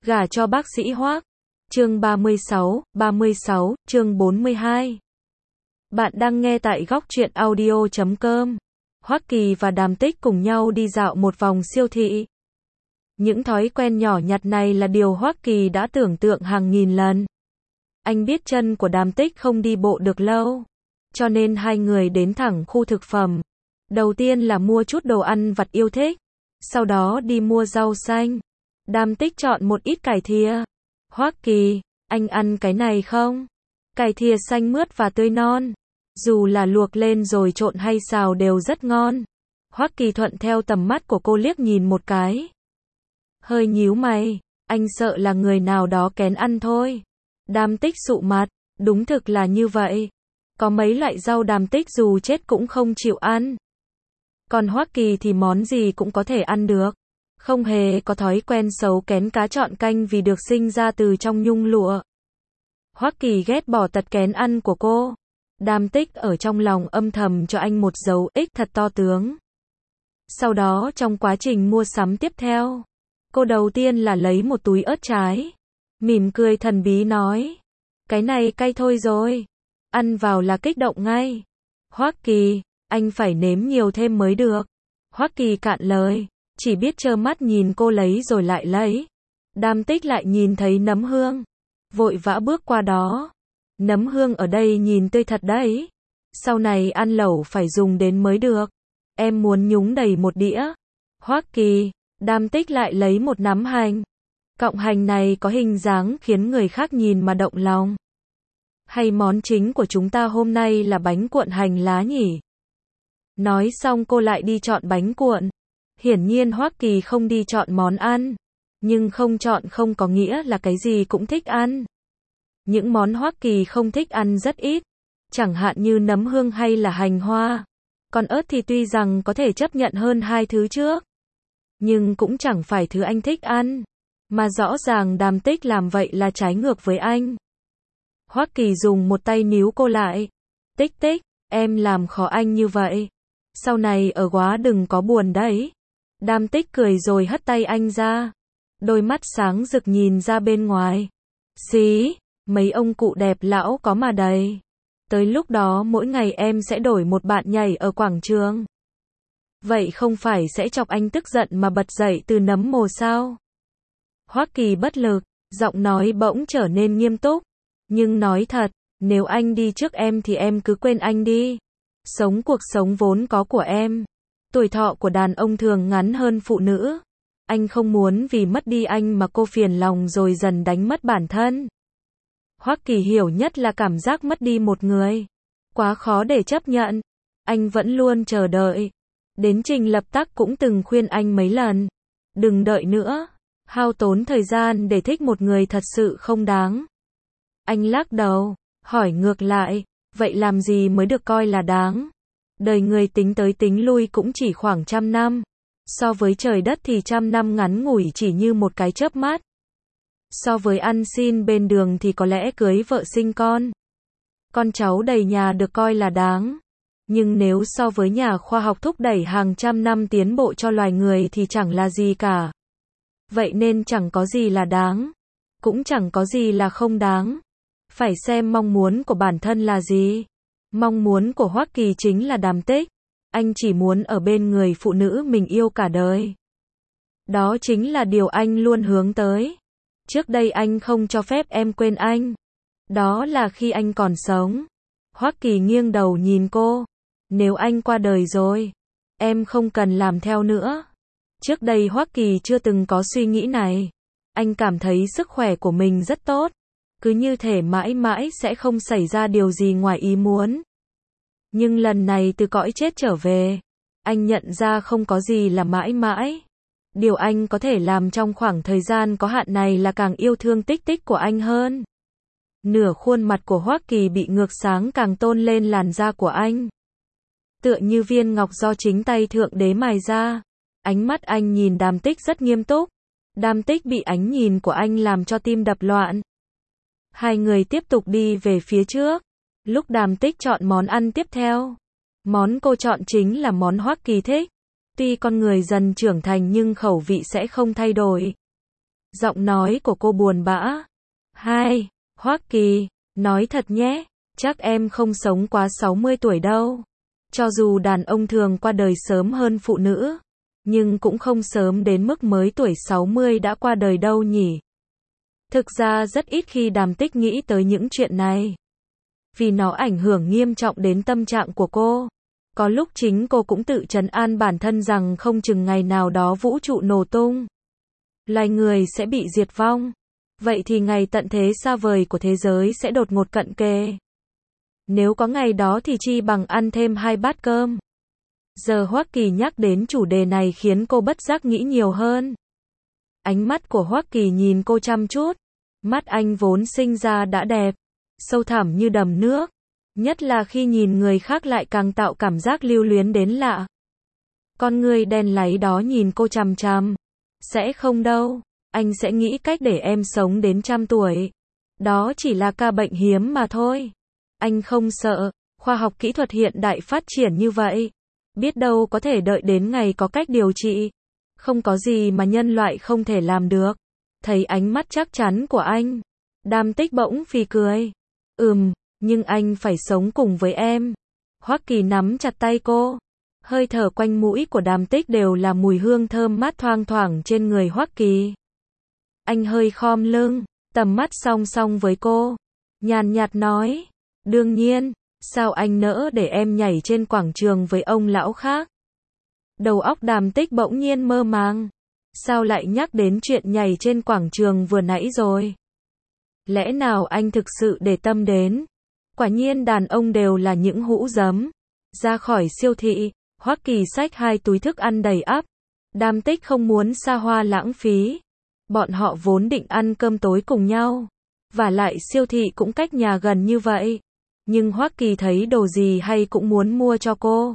Gả cho bác sĩ Hoắc. Chương 36, chương 42. Bạn đang nghe tại góc truyện audio.com. Hoắc Kỳ và Đàm Tích cùng nhau đi dạo một vòng siêu thị. Những thói quen nhỏ nhặt này là điều Hoắc Kỳ đã tưởng tượng hàng nghìn lần. Anh biết chân của Đàm Tích không đi bộ được lâu, cho nên hai người đến thẳng khu thực phẩm. Đầu tiên là mua chút đồ ăn vặt yêu thích, sau đó đi mua rau xanh. Đàm Tích chọn một ít cải thìa. Hoắc Kỳ, anh ăn cái này không? Cải thìa xanh mướt và tươi non. Dù là luộc lên rồi trộn hay xào đều rất ngon. Hoắc Kỳ thuận theo tầm mắt của cô liếc nhìn một cái. Hơi nhíu mày, anh sợ là người nào đó kén ăn thôi. Đàm Tích sụ mặt, đúng thực là như vậy. Có mấy loại rau Đàm Tích dù chết cũng không chịu ăn. Còn Hoắc Kỳ thì món gì cũng có thể ăn được. Không hề có thói quen xấu kén cá chọn canh vì được sinh ra từ trong nhung lụa. Hoắc Kỳ ghét bỏ tật kén ăn của cô. Đàm Tích ở trong lòng âm thầm cho anh một dấu X thật to tướng. Sau đó trong quá trình mua sắm tiếp theo, cô đầu tiên là lấy một túi ớt trái. Mỉm cười thần bí nói, cái này cay thôi rồi. Ăn vào là kích động ngay. Hoắc Kỳ, anh phải nếm nhiều thêm mới được. Hoắc Kỳ cạn lời, chỉ biết trơ mắt nhìn cô lấy rồi lại lấy. Đàm Tích lại nhìn thấy nấm hương, vội vã bước qua đó. Nấm hương ở đây nhìn tươi thật đấy. Sau này ăn lẩu phải dùng đến mới được. Em muốn nhúng đầy một đĩa. Hoắc Kỳ, Đàm Tích lại lấy một nắm hành. Cọng hành này có hình dáng khiến người khác nhìn mà động lòng. Hay món chính của chúng ta hôm nay là bánh cuộn hành lá nhỉ? Nói xong cô lại đi chọn bánh cuộn. Hiển nhiên Hoắc Kỳ không đi chọn món ăn. Nhưng không chọn không có nghĩa là cái gì cũng thích ăn. Những món Hoắc Kỳ không thích ăn rất ít. Chẳng hạn như nấm hương hay là hành hoa. Còn ớt thì tuy rằng có thể chấp nhận hơn hai thứ trước, nhưng cũng chẳng phải thứ anh thích ăn. Mà rõ ràng Đàm Tích làm vậy là trái ngược với anh. Hoắc Kỳ dùng một tay níu cô lại. Tích Tích, em làm khó anh như vậy. Sau này ở quá đừng có buồn đấy. Đàm Tích cười rồi hất tay anh ra. Đôi mắt sáng rực nhìn ra bên ngoài. Xí, mấy ông cụ đẹp lão có mà đầy. Tới lúc đó mỗi ngày em sẽ đổi một bạn nhảy ở quảng trường. Vậy không phải sẽ chọc anh tức giận mà bật dậy từ nấm mồ sao? Hoắc Kỳ bất lực, giọng nói bỗng trở nên nghiêm túc. Nhưng nói thật, nếu anh đi trước em thì em cứ quên anh đi. Sống cuộc sống vốn có của em. Tuổi thọ của đàn ông thường ngắn hơn phụ nữ. Anh không muốn vì mất đi anh mà cô phiền lòng rồi dần đánh mất bản thân. Hoắc Kỳ hiểu nhất là cảm giác mất đi một người. Quá khó để chấp nhận. Anh vẫn luôn chờ đợi. Đến Trình Lập Tắc cũng từng khuyên anh mấy lần. Đừng đợi nữa. Hao tốn thời gian để thích một người thật sự không đáng. Anh lắc đầu, hỏi ngược lại, vậy làm gì mới được coi là đáng? Đời người tính tới tính lui cũng chỉ khoảng 100 năm. So với trời đất thì 100 năm ngắn ngủi chỉ như một cái chớp mắt. So với ăn xin bên đường thì có lẽ cưới vợ sinh con cháu đầy nhà được coi là đáng. Nhưng nếu so với nhà khoa học thúc đẩy hàng trăm năm tiến bộ cho loài người thì chẳng là gì cả. Vậy nên chẳng có gì là đáng, cũng chẳng có gì là không đáng. Phải xem mong muốn của bản thân là gì. Mong muốn của Hoắc Kỳ chính là Đàm Tích. Anh chỉ muốn ở bên người phụ nữ mình yêu cả đời. Đó chính là điều anh luôn hướng tới. Trước đây anh không cho phép em quên anh. Đó là khi anh còn sống. Hoắc Kỳ nghiêng đầu nhìn cô. Nếu anh qua đời rồi, em không cần làm theo nữa. Trước đây Hoắc Kỳ chưa từng có suy nghĩ này. Anh cảm thấy sức khỏe của mình rất tốt. Cứ như thể mãi mãi sẽ không xảy ra điều gì ngoài ý muốn. Nhưng lần này từ cõi chết trở về, anh nhận ra không có gì là mãi mãi. Điều anh có thể làm trong khoảng thời gian có hạn này là càng yêu thương Tích Tích của anh hơn. Nửa khuôn mặt của Hoắc Kỳ bị ngược sáng càng tôn lên làn da của anh. Tựa như viên ngọc do chính tay Thượng Đế mài ra. Ánh mắt anh nhìn Đàm Tích rất nghiêm túc. Đàm Tích bị ánh nhìn của anh làm cho tim đập loạn. Hai người tiếp tục đi về phía trước. Lúc Đàm Tích chọn món ăn tiếp theo, món cô chọn chính là món Hoắc Kỳ thích. Tuy con người dần trưởng thành nhưng khẩu vị sẽ không thay đổi. Giọng nói của cô buồn bã. Hai, Hoắc Kỳ, nói thật nhé, chắc em không sống quá 60 tuổi đâu. Cho dù đàn ông thường qua đời sớm hơn phụ nữ, nhưng cũng không sớm đến mức mới tuổi 60 đã qua đời đâu nhỉ. Thực ra rất ít khi Đàm Tích nghĩ tới những chuyện này, vì nó ảnh hưởng nghiêm trọng đến tâm trạng của cô. Có lúc chính cô cũng tự trấn an bản thân rằng không chừng ngày nào đó vũ trụ nổ tung, loài người sẽ bị diệt vong. Vậy thì ngày tận thế xa vời của thế giới sẽ đột ngột cận kề. Nếu có ngày đó thì chi bằng ăn thêm 2 bát cơm. Giờ Hoắc Kỳ nhắc đến chủ đề này khiến cô bất giác nghĩ nhiều hơn. Ánh mắt của Hoắc Kỳ nhìn cô chăm chút. Mắt anh vốn sinh ra đã đẹp, sâu thẳm như đầm nước. Nhất là khi nhìn người khác lại càng tạo cảm giác lưu luyến đến lạ. Con người đen láy đó nhìn cô chằm chằm. Sẽ không đâu, anh sẽ nghĩ cách để em sống đến 100 tuổi. Đó chỉ là ca bệnh hiếm mà thôi. Anh không sợ, khoa học kỹ thuật hiện đại phát triển như vậy. Biết đâu có thể đợi đến ngày có cách điều trị. Không có gì mà nhân loại không thể làm được. Thấy ánh mắt chắc chắn của anh, Đàm Tích bỗng phì cười. Nhưng anh phải sống cùng với em. Hoắc Kỳ nắm chặt tay cô. Hơi thở quanh mũi của Đàm Tích đều là mùi hương thơm mát thoang thoảng trên người Hoắc Kỳ. Anh hơi khom lưng, tầm mắt song song với cô. Nhàn nhạt nói, đương nhiên, sao anh nỡ để em nhảy trên quảng trường với ông lão khác. Đầu óc Đàm Tích bỗng nhiên mơ màng. Sao lại nhắc đến chuyện nhảy trên quảng trường vừa nãy rồi? Lẽ nào anh thực sự để tâm đến? Quả nhiên đàn ông đều là những hũ giấm. Ra khỏi siêu thị, Hoắc Kỳ xách 2 túi thức ăn đầy ắp. Đàm Tích không muốn xa hoa lãng phí. Bọn họ vốn định ăn cơm tối cùng nhau. Và lại siêu thị cũng cách nhà gần như vậy. Nhưng Hoắc Kỳ thấy đồ gì hay cũng muốn mua cho cô.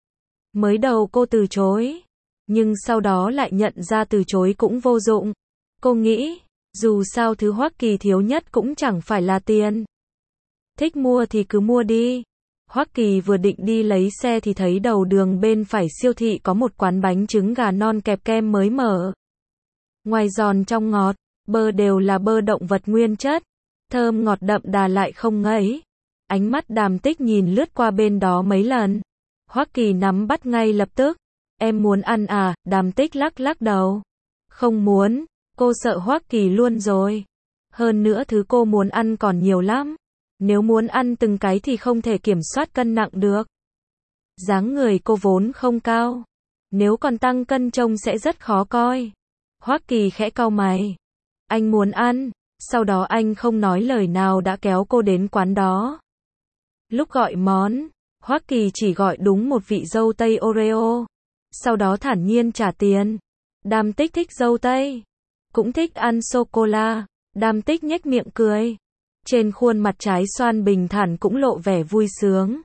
Mới đầu cô từ chối. Nhưng sau đó lại nhận ra từ chối cũng vô dụng. Cô nghĩ, dù sao thứ Hoắc Kỳ thiếu nhất cũng chẳng phải là tiền. Thích mua thì cứ mua đi. Hoắc Kỳ vừa định đi lấy xe thì thấy đầu đường bên phải siêu thị có một quán bánh trứng gà non kẹp kem mới mở. Ngoài giòn trong ngọt, bơ đều là bơ động vật nguyên chất. Thơm ngọt đậm đà lại không ngấy. Ánh mắt Đàm Tích nhìn lướt qua bên đó mấy lần. Hoắc Kỳ nắm bắt ngay lập tức. Em muốn ăn à? Đàm Tích lắc lắc đầu. Không muốn, cô sợ Hoắc Kỳ luôn rồi. Hơn nữa thứ cô muốn ăn còn nhiều lắm. Nếu muốn ăn từng cái thì không thể kiểm soát cân nặng được. Dáng người cô vốn không cao. Nếu còn tăng cân trông sẽ rất khó coi. Hoắc Kỳ khẽ cau mày. Anh muốn ăn. Sau đó anh không nói lời nào đã kéo cô đến quán đó. Lúc gọi món, Hoắc Kỳ chỉ gọi đúng một vị dâu tây Oreo. Sau đó thản nhiên trả tiền. Đàm Tích thích dâu tây, cũng thích ăn sô-cô-la. Đàm Tích nhếch miệng cười. Trên khuôn mặt trái xoan bình thản cũng lộ vẻ vui sướng.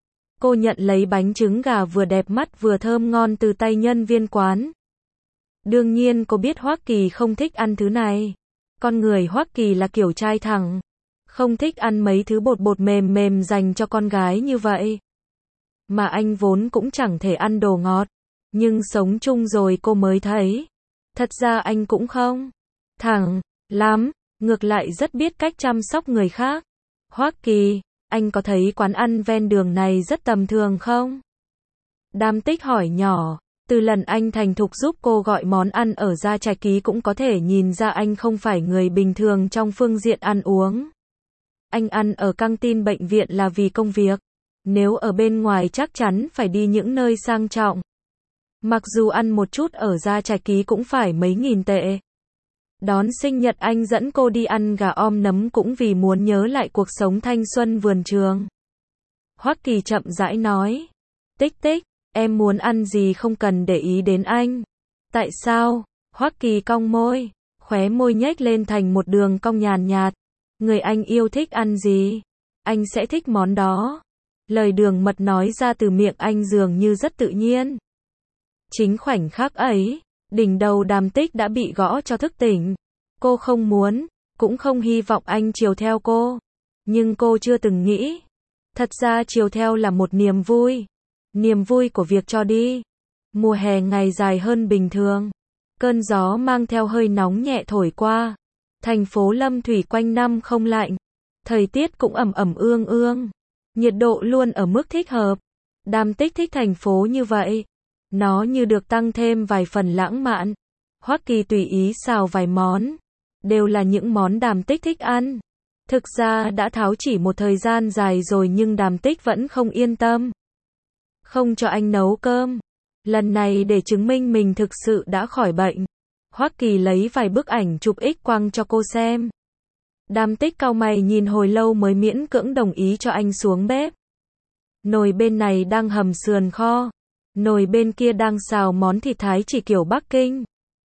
Cô nhận lấy bánh trứng gà vừa đẹp mắt vừa thơm ngon từ tay nhân viên quán. Đương nhiên cô biết Hoắc Kỳ không thích ăn thứ này. Con người Hoắc Kỳ là kiểu trai thẳng. Không thích ăn mấy thứ bột bột mềm mềm dành cho con gái như vậy. Mà anh vốn cũng chẳng thể ăn đồ ngọt. Nhưng sống chung rồi cô mới thấy. Thật ra anh cũng không thẳng lắm. Ngược lại rất biết cách chăm sóc người khác. Hoắc Kỳ, anh có thấy quán ăn ven đường này rất tầm thường không? Đàm Tích hỏi nhỏ. Từ lần anh thành thục giúp cô gọi món ăn ở Gia Trạch Ký cũng có thể nhìn ra anh không phải người bình thường trong phương diện ăn uống. Anh ăn ở căng tin bệnh viện là vì công việc. Nếu ở bên ngoài chắc chắn phải đi những nơi sang trọng. Mặc dù ăn một chút ở Gia Trạch Ký cũng phải mấy nghìn tệ. Đón sinh nhật anh dẫn cô đi ăn gà om nấm cũng vì muốn nhớ lại cuộc sống thanh xuân vườn trường. Hoắc Kỳ chậm rãi nói. Tích tích, em muốn ăn gì không cần để ý đến anh. Tại sao? Hoắc Kỳ cong môi, khóe môi nhếch lên thành một đường cong nhàn nhạt. Người anh yêu thích ăn gì? Anh sẽ thích món đó. Lời đường mật nói ra từ miệng anh dường như rất tự nhiên. Chính khoảnh khắc ấy, đỉnh đầu Đàm Tích đã bị gõ cho thức tỉnh. Cô không muốn, cũng không hy vọng anh chiều theo cô. Nhưng cô chưa từng nghĩ. Thật ra chiều theo là một niềm vui. Niềm vui của việc cho đi. Mùa hè ngày dài hơn bình thường. Cơn gió mang theo hơi nóng nhẹ thổi qua. Thành phố Lâm Thủy quanh năm không lạnh. Thời tiết cũng ẩm ẩm ương ương. Nhiệt độ luôn ở mức thích hợp. Đàm Tích thích thành phố như vậy. Nó như được tăng thêm vài phần lãng mạn. Hoắc Kỳ tùy ý xào vài món. Đều là những món Đàm Tích thích ăn. Thực ra đã tháo chỉ một thời gian dài rồi nhưng Đàm Tích vẫn không yên tâm. Không cho anh nấu cơm. Lần này để chứng minh mình thực sự đã khỏi bệnh. Hoắc Kỳ lấy vài bức ảnh chụp X quang cho cô xem. Đàm Tích cau mày nhìn hồi lâu mới miễn cưỡng đồng ý cho anh xuống bếp. Nồi bên này đang hầm sườn kho. Nồi bên kia đang xào món thịt Thái chỉ kiểu Bắc Kinh.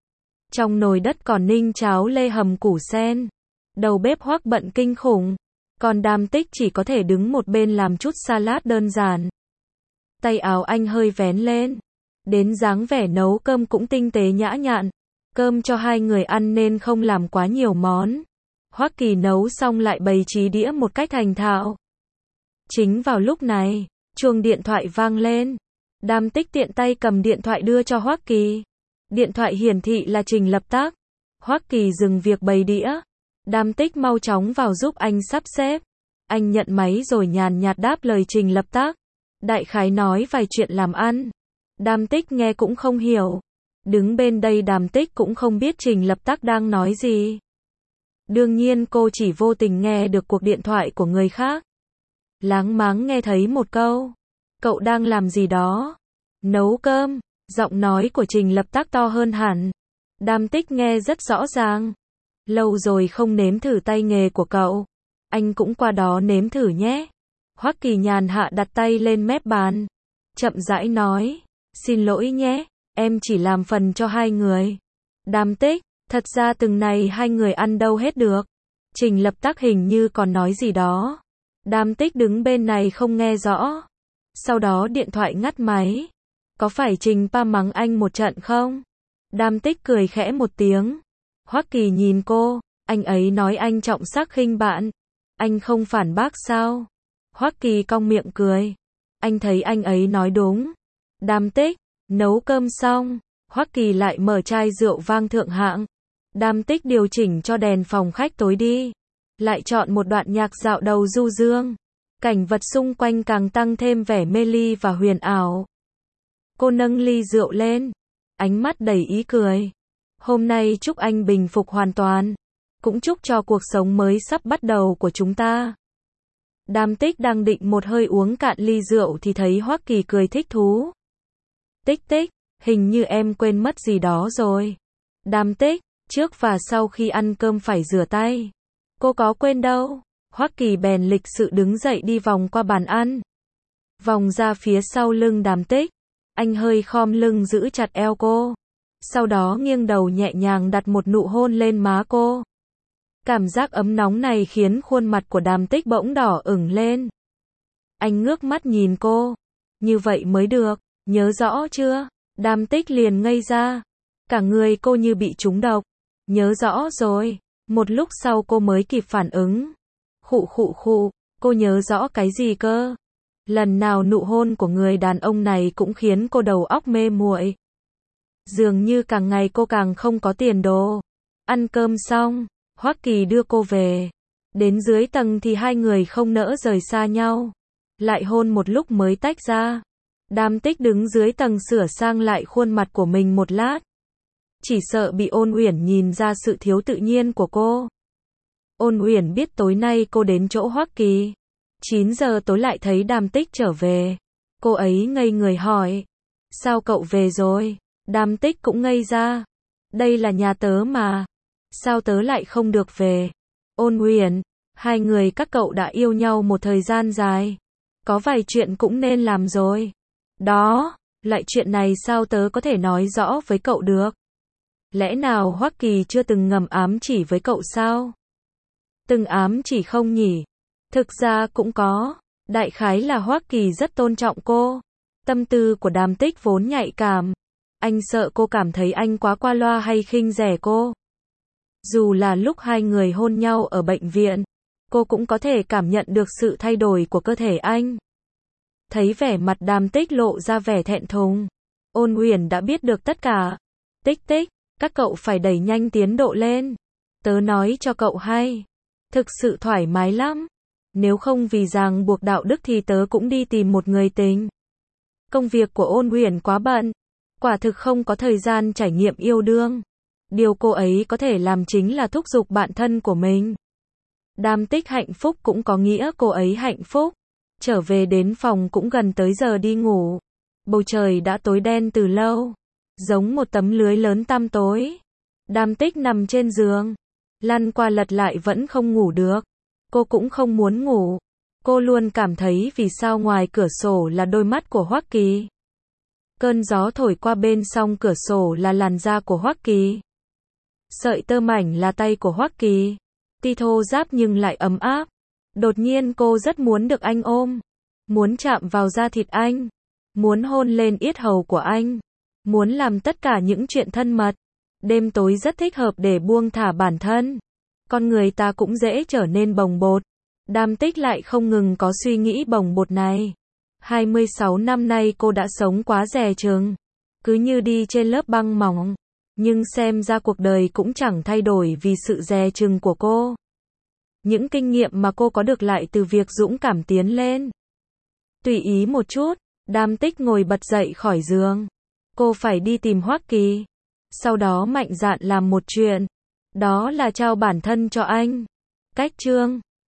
Trong nồi đất còn ninh cháo lê hầm củ sen. Đầu bếp Hoắc bận kinh khủng. Còn Đàm Tích chỉ có thể đứng một bên làm chút salad đơn giản. Tay áo anh hơi vén lên. Đến dáng vẻ nấu cơm cũng tinh tế nhã nhặn. Cơm cho hai người ăn nên không làm quá nhiều món. Hoắc Kỳ nấu xong lại bày trí đĩa một cách thành thạo. Chính vào lúc này, chuông điện thoại vang lên. Đàm Tích tiện tay cầm điện thoại đưa cho Hoắc Kỳ. Điện thoại hiển thị là Trình Lập Tác. Hoắc Kỳ dừng việc bày đĩa. Đàm Tích mau chóng vào giúp anh sắp xếp. Anh nhận máy rồi nhàn nhạt đáp lời Trình Lập Tác. Đại khái nói vài chuyện làm ăn. Đàm Tích nghe cũng không hiểu. Đứng bên đây Đàm Tích cũng không biết Trình Lập Tác đang nói gì. Đương nhiên cô chỉ vô tình nghe được cuộc điện thoại của người khác. Láng máng nghe thấy một câu. Cậu đang làm gì đó? Nấu cơm. Giọng nói của Trình Lập Tác to hơn hẳn. Đàm Tích nghe rất rõ ràng. Lâu rồi không nếm thử tay nghề của cậu. Anh cũng qua đó nếm thử nhé. Hoắc Kỳ nhàn hạ đặt tay lên mép bàn. Chậm rãi nói. Xin lỗi nhé, em chỉ làm phần cho hai người. Đàm Tích, thật ra từng này hai người ăn đâu hết được. Trình Lập Tác hình như còn nói gì đó. Đàm Tích đứng bên này không nghe rõ. Sau đó điện thoại ngắt máy. Có phải Trình Pa mắng anh một trận không? Đàm Tích cười khẽ một tiếng. Hoắc Kỳ nhìn cô, anh ấy nói anh trọng sắc khinh bạn. Anh không phản bác sao? Hoắc Kỳ cong miệng cười. Anh thấy anh ấy nói đúng. Đàm Tích, nấu cơm xong, Hoắc Kỳ lại mở chai rượu vang thượng hạng. Đàm Tích điều chỉnh cho đèn phòng khách tối đi. Lại chọn một đoạn nhạc dạo đầu du dương. Cảnh vật xung quanh càng tăng thêm vẻ mê ly và huyền ảo. Cô nâng ly rượu lên. Ánh mắt đầy ý cười. Hôm nay chúc anh bình phục hoàn toàn. Cũng chúc cho cuộc sống mới sắp bắt đầu của chúng ta. Đàm Tích đang định một hơi uống cạn ly rượu thì thấy Hoắc Kỳ cười thích thú. Tích Tích, hình như em quên mất gì đó rồi. Đàm Tích, trước và sau khi ăn cơm phải rửa tay. Cô có quên đâu. Hoắc Kỳ bèn lịch sự đứng dậy đi vòng qua bàn ăn. Vòng ra phía sau lưng Đàm Tích. Anh hơi khom lưng giữ chặt eo cô. Sau đó nghiêng đầu nhẹ nhàng đặt một nụ hôn lên má cô. Cảm giác ấm nóng này khiến khuôn mặt của Đàm Tích bỗng đỏ ửng lên. Anh ngước mắt nhìn cô. Như vậy mới được, nhớ rõ chưa? Đàm Tích liền ngây ra. Cả người cô như bị trúng độc. Nhớ rõ rồi. Một lúc sau cô mới kịp phản ứng. Khụ khụ khụ, cô nhớ rõ cái gì cơ? Lần nào nụ hôn của người đàn ông này cũng khiến cô đầu óc mê muội. Dường như càng ngày cô càng không có tiền đồ. Ăn cơm xong, Hoắc Kỳ đưa cô về. Đến dưới tầng thì hai người không nỡ rời xa nhau. Lại hôn một lúc mới tách ra. Đàm Tích đứng dưới tầng sửa sang lại khuôn mặt của mình một lát. Chỉ sợ bị Ôn Uyển nhìn ra sự thiếu tự nhiên của cô. Ôn Uyển biết tối nay cô đến chỗ Hoắc Kỳ. 9 giờ tối lại thấy Đàm Tích trở về. Cô ấy ngây người hỏi. Sao cậu về rồi? Đàm Tích cũng ngây ra. Đây là nhà tớ mà. Sao tớ lại không được về? Ôn Uyển, hai người các cậu đã yêu nhau một thời gian dài. Có vài chuyện cũng nên làm rồi. Đó, loại chuyện này sao tớ có thể nói rõ với cậu được? Lẽ nào Hoắc Kỳ chưa từng ngầm ám chỉ với cậu sao? Từng ám chỉ không nhỉ? Thực ra cũng có. Đại khái là Hoắc Kỳ rất tôn trọng cô. Tâm tư của Đàm Tích vốn nhạy cảm. Anh sợ cô cảm thấy anh quá qua loa hay khinh rẻ cô. Dù là lúc hai người hôn nhau ở bệnh viện, cô cũng có thể cảm nhận được sự thay đổi của cơ thể anh. Thấy vẻ mặt Đàm Tích lộ ra vẻ thẹn thùng. Ôn Uyển đã biết được tất cả. Tích Tích, Các cậu phải đẩy nhanh tiến độ lên. Tớ nói cho cậu hay. Thực sự thoải mái lắm. Nếu không vì ràng buộc đạo đức thì tớ cũng đi tìm một người tình. Công việc của Ôn Huyền quá bận. Quả thực không có thời gian trải nghiệm yêu đương. Điều cô ấy có thể làm chính là thúc giục bạn thân của mình. Đàm Tích hạnh phúc cũng có nghĩa cô ấy hạnh phúc. Trở về đến phòng cũng gần tới giờ đi ngủ. Bầu trời đã tối đen từ lâu. Giống một tấm lưới lớn tăm tối. Đàm Tích nằm trên giường. Lăn qua lật lại vẫn không ngủ được. Cô cũng không muốn ngủ. Cô luôn cảm thấy vì sao ngoài cửa sổ là đôi mắt của Hoắc Kỳ. Cơn gió thổi qua bên song cửa sổ là làn da của Hoắc Kỳ. Sợi tơ mảnh là tay của Hoắc Kỳ. Tuy thô ráp nhưng lại ấm áp. Đột nhiên cô rất muốn được anh ôm. Muốn chạm vào da thịt anh. Muốn hôn lên yết hầu của anh. Muốn làm tất cả những chuyện thân mật. Đêm tối rất thích hợp để buông thả bản thân. Con người ta cũng dễ trở nên bồng bột. Đàm Tích lại không ngừng có suy nghĩ bồng bột này. 26 năm nay cô đã sống quá dè chừng. Cứ như đi trên lớp băng mỏng. Nhưng xem ra cuộc đời cũng chẳng thay đổi vì sự dè chừng của cô. Những kinh nghiệm mà cô có được lại từ việc dũng cảm tiến lên. Tùy ý một chút, Đàm Tích ngồi bật dậy khỏi giường. Cô phải đi tìm Hoắc Kỳ. Sau đó mạnh dạn làm một chuyện. Đó là trao bản thân cho anh. Cách chương